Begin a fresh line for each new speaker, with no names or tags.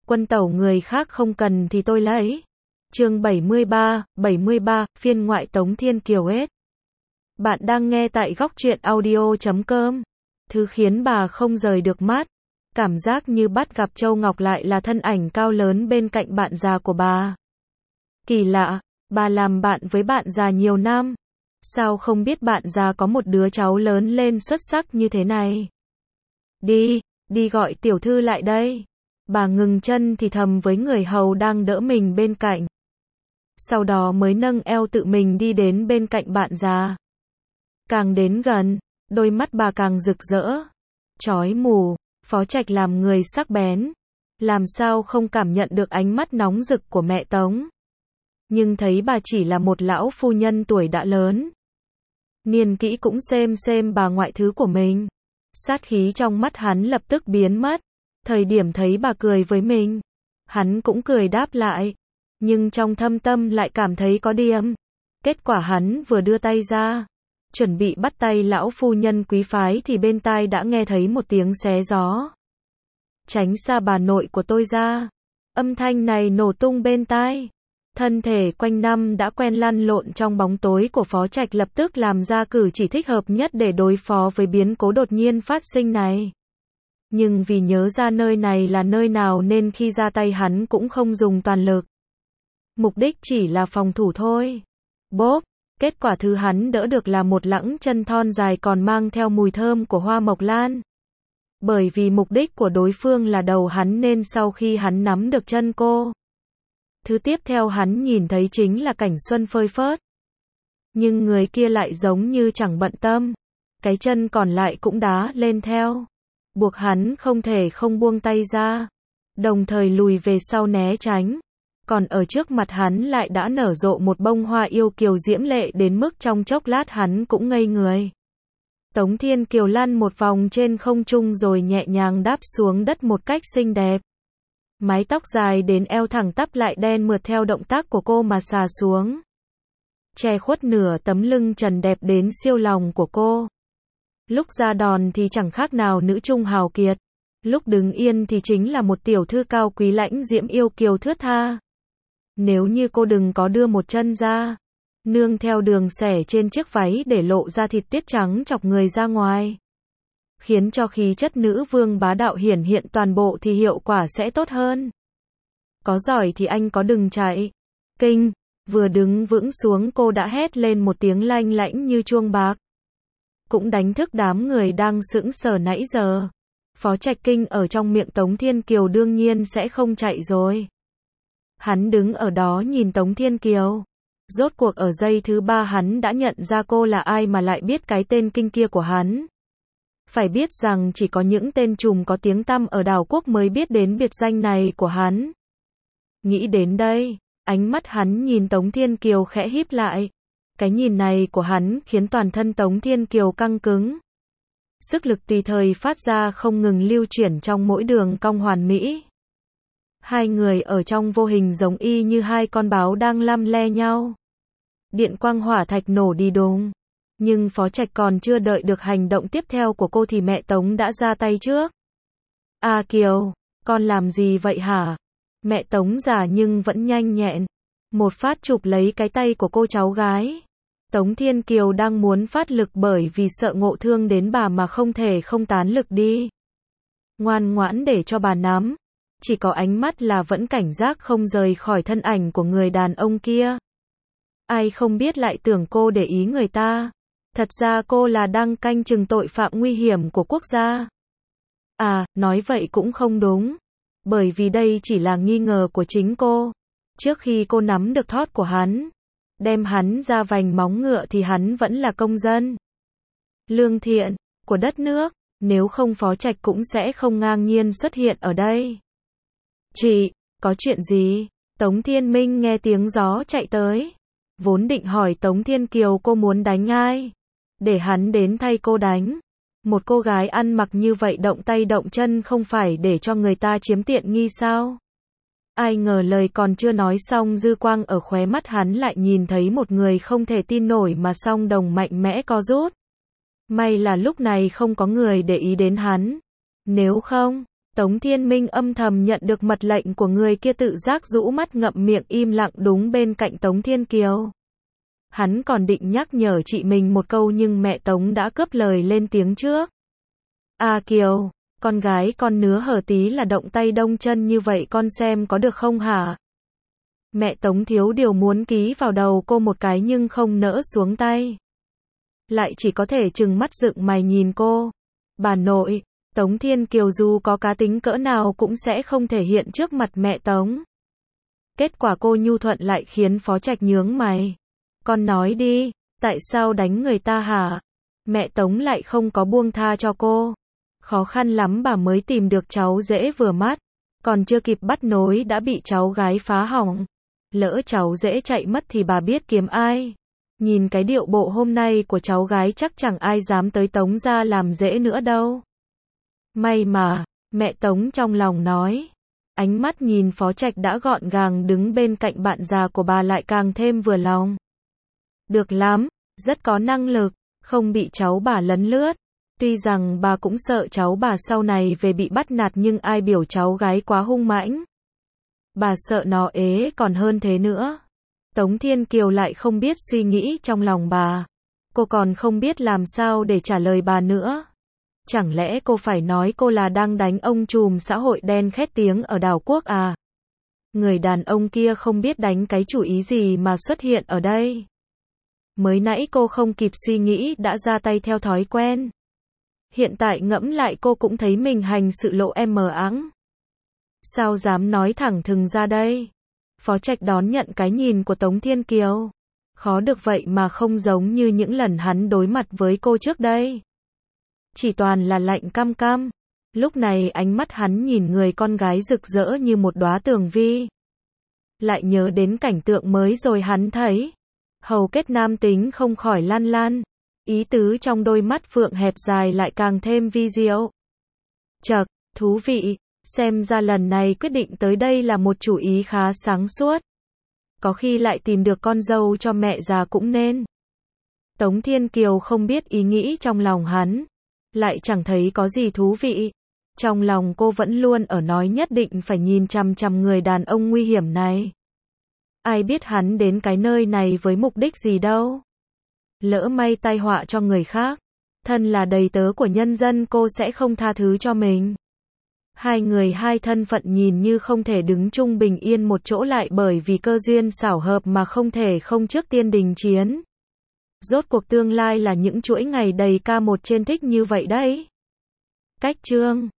Quân tẩu người khác không cần thì tôi lấy. Chương 73, phiên ngoại Tống Thiên Kiều hết. Bạn đang nghe tại góc truyện audio.com. Thứ khiến bà không rời được mắt. Cảm giác như bắt gặp Châu Ngọc lại là thân ảnh cao lớn bên cạnh bạn già của bà. Kỳ lạ, bà làm bạn với bạn già nhiều năm. Sao không biết bạn già có một đứa cháu lớn lên xuất sắc như thế này? Đi gọi tiểu thư lại đây. Bà ngừng chân thì thầm với người hầu đang đỡ mình bên cạnh. Sau đó mới nâng eo tự mình đi đến bên cạnh bạn già. Càng đến gần, đôi mắt bà càng rực rỡ. Chói mù, Phó Trạch làm người sắc bén. Làm sao không cảm nhận được ánh mắt nóng rực của mẹ Tống. Nhưng thấy bà chỉ là một lão phu nhân tuổi đã lớn. Niên kỹ cũng xem bà ngoại thứ của mình. Sát khí trong mắt hắn lập tức biến mất. Thời điểm thấy bà cười với mình, hắn cũng cười đáp lại. Nhưng trong thâm tâm lại cảm thấy có điểm. Kết quả hắn vừa đưa tay ra, chuẩn bị bắt tay lão phu nhân quý phái thì bên tai đã nghe thấy một tiếng xé gió. Tránh xa bà nội của tôi ra. Âm thanh này nổ tung bên tai. Thân thể quanh năm đã quen lăn lộn trong bóng tối của Phó Trạch lập tức làm ra cử chỉ thích hợp nhất để đối phó với biến cố đột nhiên phát sinh này. Nhưng vì nhớ ra nơi này là nơi nào nên khi ra tay hắn cũng không dùng toàn lực. Mục đích chỉ là phòng thủ thôi. Bốp, kết quả thứ hắn đỡ được là một lẵng chân thon dài còn mang theo mùi thơm của hoa mộc lan. Bởi vì mục đích của đối phương là đầu hắn nên sau khi hắn nắm được chân cô, thứ tiếp theo hắn nhìn thấy chính là cảnh xuân phơi phớt. Nhưng người kia lại giống như chẳng bận tâm. Cái chân còn lại cũng đá lên theo. Buộc hắn không thể không buông tay ra. Đồng thời lùi về sau né tránh. Còn ở trước mặt hắn lại đã nở rộ một bông hoa yêu kiều diễm lệ đến mức trong chốc lát hắn cũng ngây người. Tống Thiên Kiều lăn một vòng trên không trung rồi nhẹ nhàng đáp xuống đất một cách xinh đẹp. Mái tóc dài đến eo thẳng tắp lại đen mượt theo động tác của cô mà xà xuống. Che khuất nửa tấm lưng trần đẹp đến siêu lòng của cô. Lúc ra đòn thì chẳng khác nào nữ trung hào kiệt. Lúc đứng yên thì chính là một tiểu thư cao quý lãnh diễm yêu kiều thướt tha. Nếu như cô đừng có đưa một chân ra, nương theo đường xẻ trên chiếc váy để lộ ra thịt tuyết trắng chọc người ra ngoài, khiến cho khí chất nữ vương bá đạo hiển hiện toàn bộ thì hiệu quả sẽ tốt hơn. Có giỏi thì anh có đừng chạy. Kinh, vừa đứng vững xuống cô đã hét lên một tiếng lanh lảnh như chuông bạc. Cũng đánh thức đám người đang sững sờ nãy giờ. Phó Trạch kinh ở trong miệng Tống Thiên Kiều đương nhiên sẽ không chạy rồi. Hắn đứng ở đó nhìn Tống Thiên Kiều. Rốt cuộc ở giây thứ 3 hắn đã nhận ra cô là ai mà lại biết cái tên kinh kia của hắn. Phải biết rằng chỉ có những tên trùm có tiếng tăm ở đảo quốc mới biết đến biệt danh này của hắn. Nghĩ đến đây, ánh mắt hắn nhìn Tống Thiên Kiều khẽ híp lại. Cái nhìn này của hắn khiến toàn thân Tống Thiên Kiều căng cứng. Sức lực tùy thời phát ra không ngừng lưu chuyển trong mỗi đường cong hoàn mỹ. Hai người ở trong vô hình giống y như hai con báo đang lăm le nhau. Điện quang hỏa thạch nổ đi đùng. Nhưng Phó Trạch còn chưa đợi được hành động tiếp theo của cô thì mẹ Tống đã ra tay trước. À Kiều, con làm gì vậy hả? Mẹ Tống già nhưng vẫn nhanh nhẹn. Một phát chụp lấy cái tay của cô cháu gái. Tống Thiên Kiều đang muốn phát lực bởi vì sợ ngộ thương đến bà mà không thể không tán lực đi. Ngoan ngoãn để cho bà nắm. Chỉ có ánh mắt là vẫn cảnh giác không rời khỏi thân ảnh của người đàn ông kia. Ai không biết lại tưởng cô để ý người ta. Thật ra cô là đang canh chừng tội phạm nguy hiểm của quốc gia. À, nói vậy cũng không đúng. Bởi vì đây chỉ là nghi ngờ của chính cô. Trước khi cô nắm được thót của hắn, đem hắn ra vành móng ngựa thì hắn vẫn là công dân lương thiện của đất nước. Nếu không Phó Trạch cũng sẽ không ngang nhiên xuất hiện ở đây. Chị, có chuyện gì? Tống Thiên Minh nghe tiếng gió chạy tới. Vốn định hỏi Tống Thiên Kiều cô muốn đánh ai, để hắn đến thay cô đánh. Một cô gái ăn mặc như vậy động tay động chân không phải để cho người ta chiếm tiện nghi sao? Ai ngờ lời còn chưa nói xong dư quang ở khóe mắt hắn lại nhìn thấy một người không thể tin nổi mà song đồng mạnh mẽ co rút. May là lúc này không có người để ý đến hắn. Nếu không, Tống Thiên Minh âm thầm nhận được mật lệnh của người kia, tự giác rũ mắt ngậm miệng im lặng đúng bên cạnh Tống Thiên Kiều. Hắn còn định nhắc nhở chị mình một câu nhưng mẹ Tống đã cướp lời lên tiếng trước. À Kiều, con gái con nứa hở tí là động tay đông chân như vậy con xem có được không hả? Mẹ Tống thiếu điều muốn ký vào đầu cô một cái nhưng không nỡ xuống tay. Lại chỉ có thể trừng mắt dựng mày nhìn cô. Bà nội, Tống Thiên Kiều dù có cá tính cỡ nào cũng sẽ không thể hiện trước mặt mẹ Tống. Kết quả cô nhu thuận lại khiến Phó Trạch nhướng mày. Con nói đi, tại sao đánh người ta hả? Mẹ Tống lại không có buông tha cho cô. Khó khăn lắm bà mới tìm được cháu rể vừa mắt. Còn chưa kịp bắt nối đã bị cháu gái phá hỏng. Lỡ cháu rể chạy mất thì bà biết kiếm ai. Nhìn cái điệu bộ hôm nay của cháu gái chắc chẳng ai dám tới Tống gia làm rể nữa đâu. May mà, mẹ Tống trong lòng nói. Ánh mắt nhìn Phó Trạch đã gọn gàng đứng bên cạnh bạn già của bà lại càng thêm vừa lòng. Được lắm, rất có năng lực, không bị cháu bà lấn lướt. Tuy rằng bà cũng sợ cháu bà sau này về bị bắt nạt nhưng ai biểu cháu gái quá hung mãnh. Bà sợ nó ế còn hơn thế nữa. Tống Thiên Kiều lại không biết suy nghĩ trong lòng bà. Cô còn không biết làm sao để trả lời bà nữa. Chẳng lẽ cô phải nói cô là đang đánh ông trùm xã hội đen khét tiếng ở đảo quốc à? Người đàn ông kia không biết đánh cái chủ ý gì mà xuất hiện ở đây. Mới nãy cô không kịp suy nghĩ đã ra tay theo thói quen. Hiện tại ngẫm lại cô cũng thấy mình hành sự lộ em mờ áng. Sao dám nói thẳng thừng ra đây? Phó Trạch đón nhận cái nhìn của Tống Thiên Kiều. Khó được vậy mà không giống như những lần hắn đối mặt với cô trước đây. Chỉ toàn là lạnh căm căm. Lúc này ánh mắt hắn nhìn người con gái rực rỡ như một đóa tường vi. Lại nhớ đến cảnh tượng mới rồi hắn thấy. Hầu kết nam tính không khỏi lan lan. Ý tứ trong đôi mắt phượng hẹp dài lại càng thêm vi diệu. Chậc, thú vị. Xem ra lần này quyết định tới đây là một chủ ý khá sáng suốt. Có khi lại tìm được con dâu cho mẹ già cũng nên. Tống Thiên Kiều không biết ý nghĩ trong lòng hắn. Lại chẳng thấy có gì thú vị. Trong lòng cô vẫn luôn ở nói nhất định phải nhìn chằm chằm người đàn ông nguy hiểm này. Ai biết hắn đến cái nơi này với mục đích gì đâu. Lỡ may tai họa cho người khác. Thân là đầy tớ của nhân dân cô sẽ không tha thứ cho mình. Hai người hai thân phận nhìn như không thể đứng chung bình yên một chỗ lại bởi vì cơ duyên xảo hợp mà không thể không trước tiên đình chiến. Rốt cuộc tương lai là những chuỗi ngày đầy ca một trên thích như vậy đấy. Cách chương